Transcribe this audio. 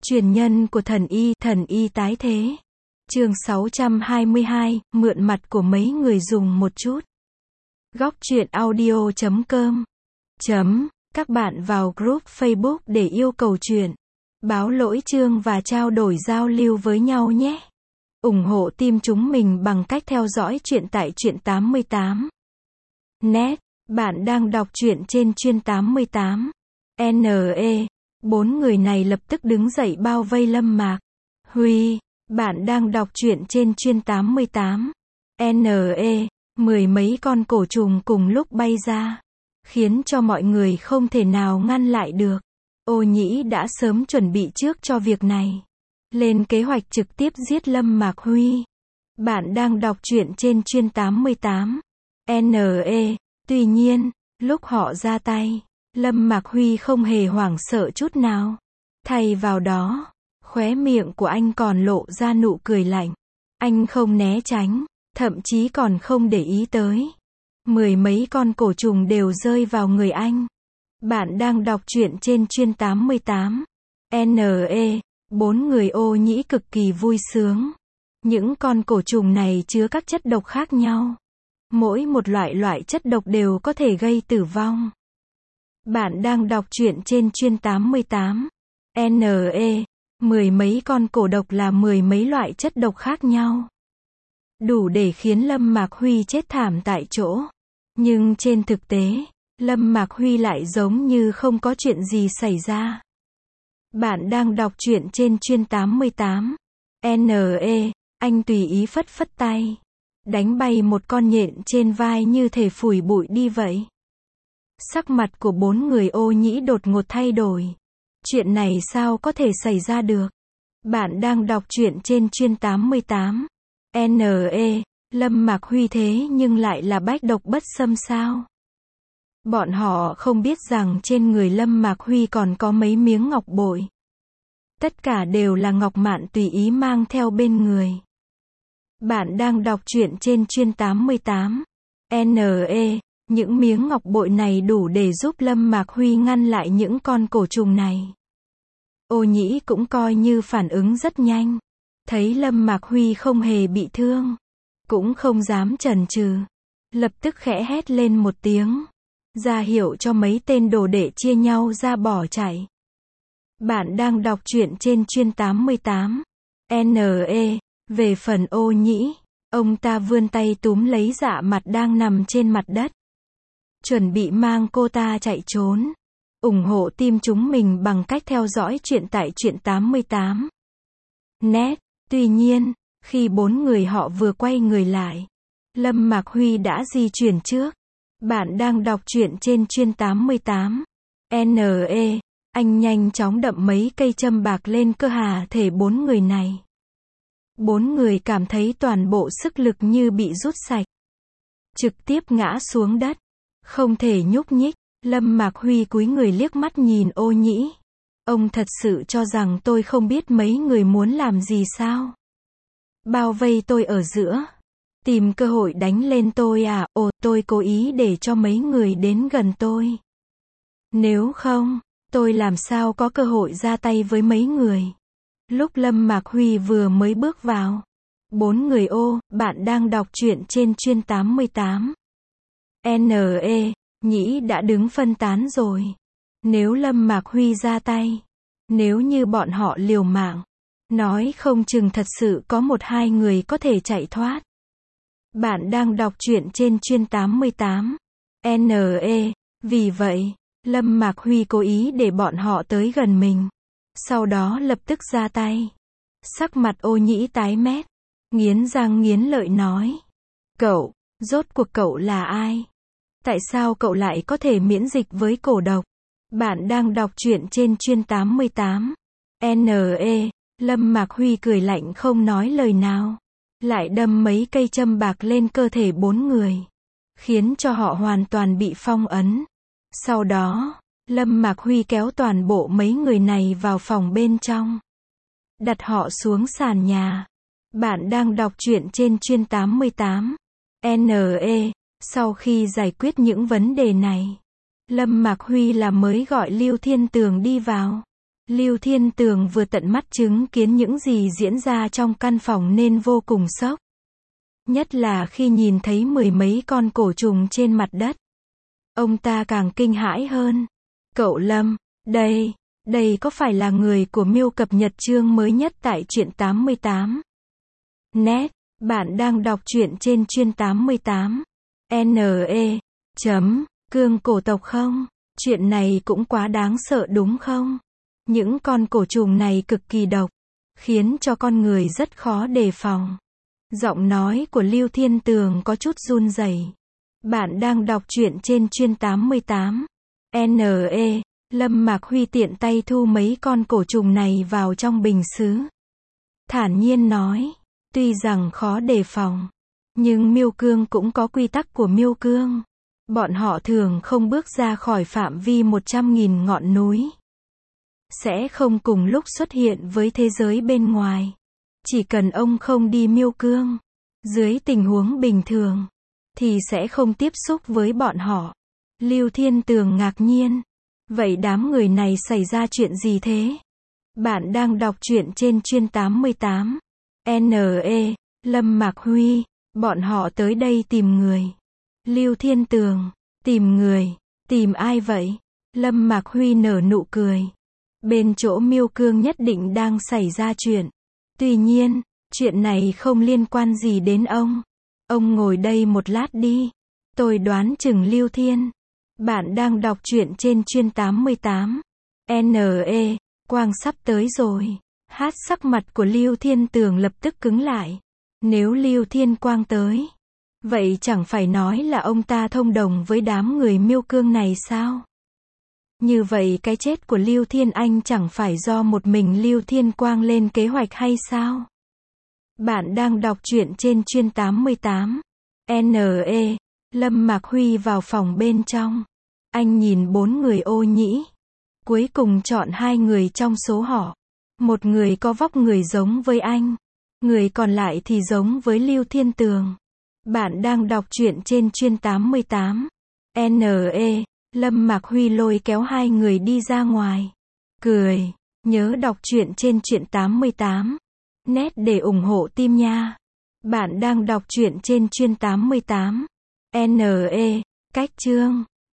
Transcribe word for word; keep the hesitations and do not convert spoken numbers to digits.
Truyền nhân của thần y, thần y tái thế. Chương sáu trăm hai mươi hai, mượn mặt của mấy người dùng một chút. Góc truyện audio chấm com. Chấm, các bạn vào group Facebook để yêu cầu truyện, báo lỗi chương và trao đổi giao lưu với nhau nhé. ủng hộ team chúng mình bằng cách theo dõi truyện tại truyện tám mươi tám net. Bạn đang đọc truyện trên Truyện tám mươi tám net. Bốn người này lập tức đứng dậy bao vây Lâm Mạc Huy. Bạn đang đọc truyện trên Truyện tám mươi tám net. Mười mấy con cổ trùng cùng lúc bay ra, khiến cho mọi người không thể nào ngăn lại được. Ô Nhĩ đã sớm chuẩn bị trước cho việc này, lên kế hoạch trực tiếp giết Lâm Mạc Huy. Bạn đang đọc truyện trên Truyện tám mươi tám net. Tuy nhiên, lúc họ ra tay, Lâm Mạc Huy không hề hoảng sợ chút nào. Thay vào đó, khóe miệng của anh còn lộ ra nụ cười lạnh. Anh không né tránh, thậm chí còn không để ý tới. Mười mấy con cổ trùng đều rơi vào người anh. Bạn đang đọc truyện trên Truyện tám mươi tám net. Bốn người Ô Nhĩ cực kỳ vui sướng. Những con cổ trùng này chứa các chất độc khác nhau. Mỗi một loại loại chất độc đều có thể gây tử vong. Bạn đang đọc truyện trên Truyện tám mươi tám net. Mười mấy con cổ độc là mười mấy loại chất độc khác nhau, đủ để khiến Lâm Mạc Huy chết thảm tại chỗ. Nhưng trên thực tế, Lâm Mạc Huy lại giống như không có chuyện gì xảy ra. Bạn đang đọc truyện trên Truyện tám mươi tám net. Anh tùy ý phất phất tay, đánh bay một con nhện trên vai như thể phủi bụi đi vậy. Sắc mặt của bốn người Ô Nhĩ đột ngột thay đổi. Chuyện này sao có thể xảy ra được? Bạn đang đọc truyện trên Truyện tám mươi tám net. Lâm Mạc Huy thế nhưng lại là bách độc bất xâm sao? Bọn họ không biết rằng trên người Lâm Mạc Huy còn có mấy miếng ngọc bội. Tất cả đều là ngọc mạn tùy ý mang theo bên người. Bạn đang đọc truyện trên Truyện tám mươi tám net. Những miếng ngọc bội này đủ để giúp Lâm Mạc Huy ngăn lại những con cổ trùng này. Ô Nhĩ cũng coi như phản ứng rất nhanh. Thấy Lâm Mạc Huy không hề bị thương, cũng không dám chần chừ, lập tức khẽ hét lên một tiếng, ra hiệu cho mấy tên đồ đệ chia nhau ra bỏ chạy. Bạn đang đọc truyện trên Truyện tám mươi tám net. Về phần Ô Nhĩ, ông ta vươn tay túm lấy Dạ Mặt đang nằm trên mặt đất, chuẩn bị mang cô ta chạy trốn. ủng hộ team chúng mình bằng cách theo dõi truyện tại Truyện tám mươi tám net. Tuy nhiên, khi bốn người họ vừa quay người lại, Lâm Mạc Huy đã di chuyển trước. Bạn đang đọc truyện trên Truyện tám mươi tám net. Anh nhanh chóng đậm mấy cây châm bạc lên cơ thể bốn người này. Bốn người cảm thấy toàn bộ sức lực như bị rút sạch, trực tiếp ngã xuống đất, không thể nhúc nhích. Lâm Mạc Huy cúi người liếc mắt nhìn Ô Nhĩ. Ông thật sự cho rằng tôi không biết mấy người muốn làm gì sao? Bao vây tôi ở giữa, tìm cơ hội đánh lên tôi à? Ồ, tôi cố ý để cho mấy người đến gần tôi. Nếu không, tôi làm sao có cơ hội ra tay với mấy người? Lúc Lâm Mạc Huy vừa mới bước vào, bốn người Ô, bạn đang đọc truyện trên Truyện tám mươi tám net. Nhĩ đã đứng phân tán rồi. Nếu Lâm Mạc Huy ra tay, nếu như bọn họ liều mạng, nói không chừng thật sự có một hai người có thể chạy thoát. Bạn đang đọc truyện trên Truyện tám mươi tám net. Vì vậy, Lâm Mạc Huy cố ý để bọn họ tới gần mình, sau đó lập tức ra tay. Sắc mặt Ô Nhĩ tái mét, nghiến răng nghiến lợi nói: Cậu, rốt cuộc cậu là ai? Tại sao cậu lại có thể miễn dịch với cổ độc? Bạn đang đọc truyện trên Truyện tám mươi tám net. Lâm Mạc Huy cười lạnh không nói lời nào, lại đâm mấy cây châm bạc lên cơ thể bốn người, khiến cho họ hoàn toàn bị phong ấn. Sau đó, Lâm Mạc Huy kéo toàn bộ mấy người này vào phòng bên trong, đặt họ xuống sàn nhà. Bạn đang đọc truyện trên Truyện tám mươi tám net. Sau khi giải quyết những vấn đề này, Lâm Mạc Huy là mới gọi Lưu Thiên Tường đi vào. Lưu Thiên Tường vừa tận mắt chứng kiến những gì diễn ra trong căn phòng nên vô cùng sốc. Nhất là khi nhìn thấy mười mấy con cổ trùng trên mặt đất. Ông ta càng kinh hãi hơn. Cậu Lâm, đây, đây có phải là người của Miêu cập nhật chương mới nhất tại truyện tám mươi tám? Net, bạn đang đọc truyện trên chuyên tám mươi tám. N E. Chấm, cương cổ tộc không? Chuyện này cũng quá đáng sợ đúng không? Những con cổ trùng này cực kỳ độc, khiến cho con người rất khó đề phòng. Giọng nói của Lưu Thiên Tường có chút run rẩy. Bạn đang đọc truyện trên chuyên tám mươi tám. N E. Lâm Mạc Huy tiện tay thu mấy con cổ trùng này vào trong bình sứ. Thản nhiên nói, tuy rằng khó đề phòng, nhưng miêu cương cũng có quy tắc của miêu cương. Bọn họ thường không bước ra khỏi phạm vi một trăm nghìn ngọn núi. Sẽ không cùng lúc xuất hiện với thế giới bên ngoài. Chỉ cần ông không đi miêu cương, dưới tình huống bình thường, thì sẽ không tiếp xúc với bọn họ. Lưu Thiên Tường ngạc nhiên. Vậy đám người này xảy ra chuyện gì thế? Bạn đang đọc truyện trên chuyên tám mươi tám. N E. Lâm Mạc Huy, bọn họ tới đây tìm người. Lưu Thiên Tường, tìm người, tìm ai vậy? Lâm Mạc Huy nở nụ cười. Bên chỗ miêu cương nhất định đang xảy ra chuyện. Tuy nhiên, chuyện này không liên quan gì đến ông. Ông ngồi đây một lát đi. Tôi đoán chừng Lưu Thiên. Bạn đang đọc truyện trên chuyên tám mươi tám. N E. Quang sắp tới rồi. Hát sắc mặt của Lưu Thiên Tường lập tức cứng lại. Nếu Lưu Thiên Quang tới, vậy chẳng phải nói là ông ta thông đồng với đám người miêu cương này sao? Như vậy cái chết của Lưu Thiên Anh chẳng phải do một mình Lưu Thiên Quang lên kế hoạch hay sao? Bạn đang đọc truyện trên chuyên tám mươi tám. N E. Lâm Mạc Huy vào phòng bên trong. Anh nhìn bốn người ô nhĩ. Cuối cùng chọn hai người trong số họ. Một người có vóc người giống với anh. Người còn lại thì giống với Lưu Thiên Tường. Bạn đang đọc truyện trên chuyên tám mươi tám. N E. Lâm Mạc Huy lôi kéo hai người đi ra ngoài. Cười. Nhớ đọc truyện trên truyện tám mươi tám. Net để ủng hộ team nha. Bạn đang đọc truyện trên chuyên tám mươi tám. N E. Cách chương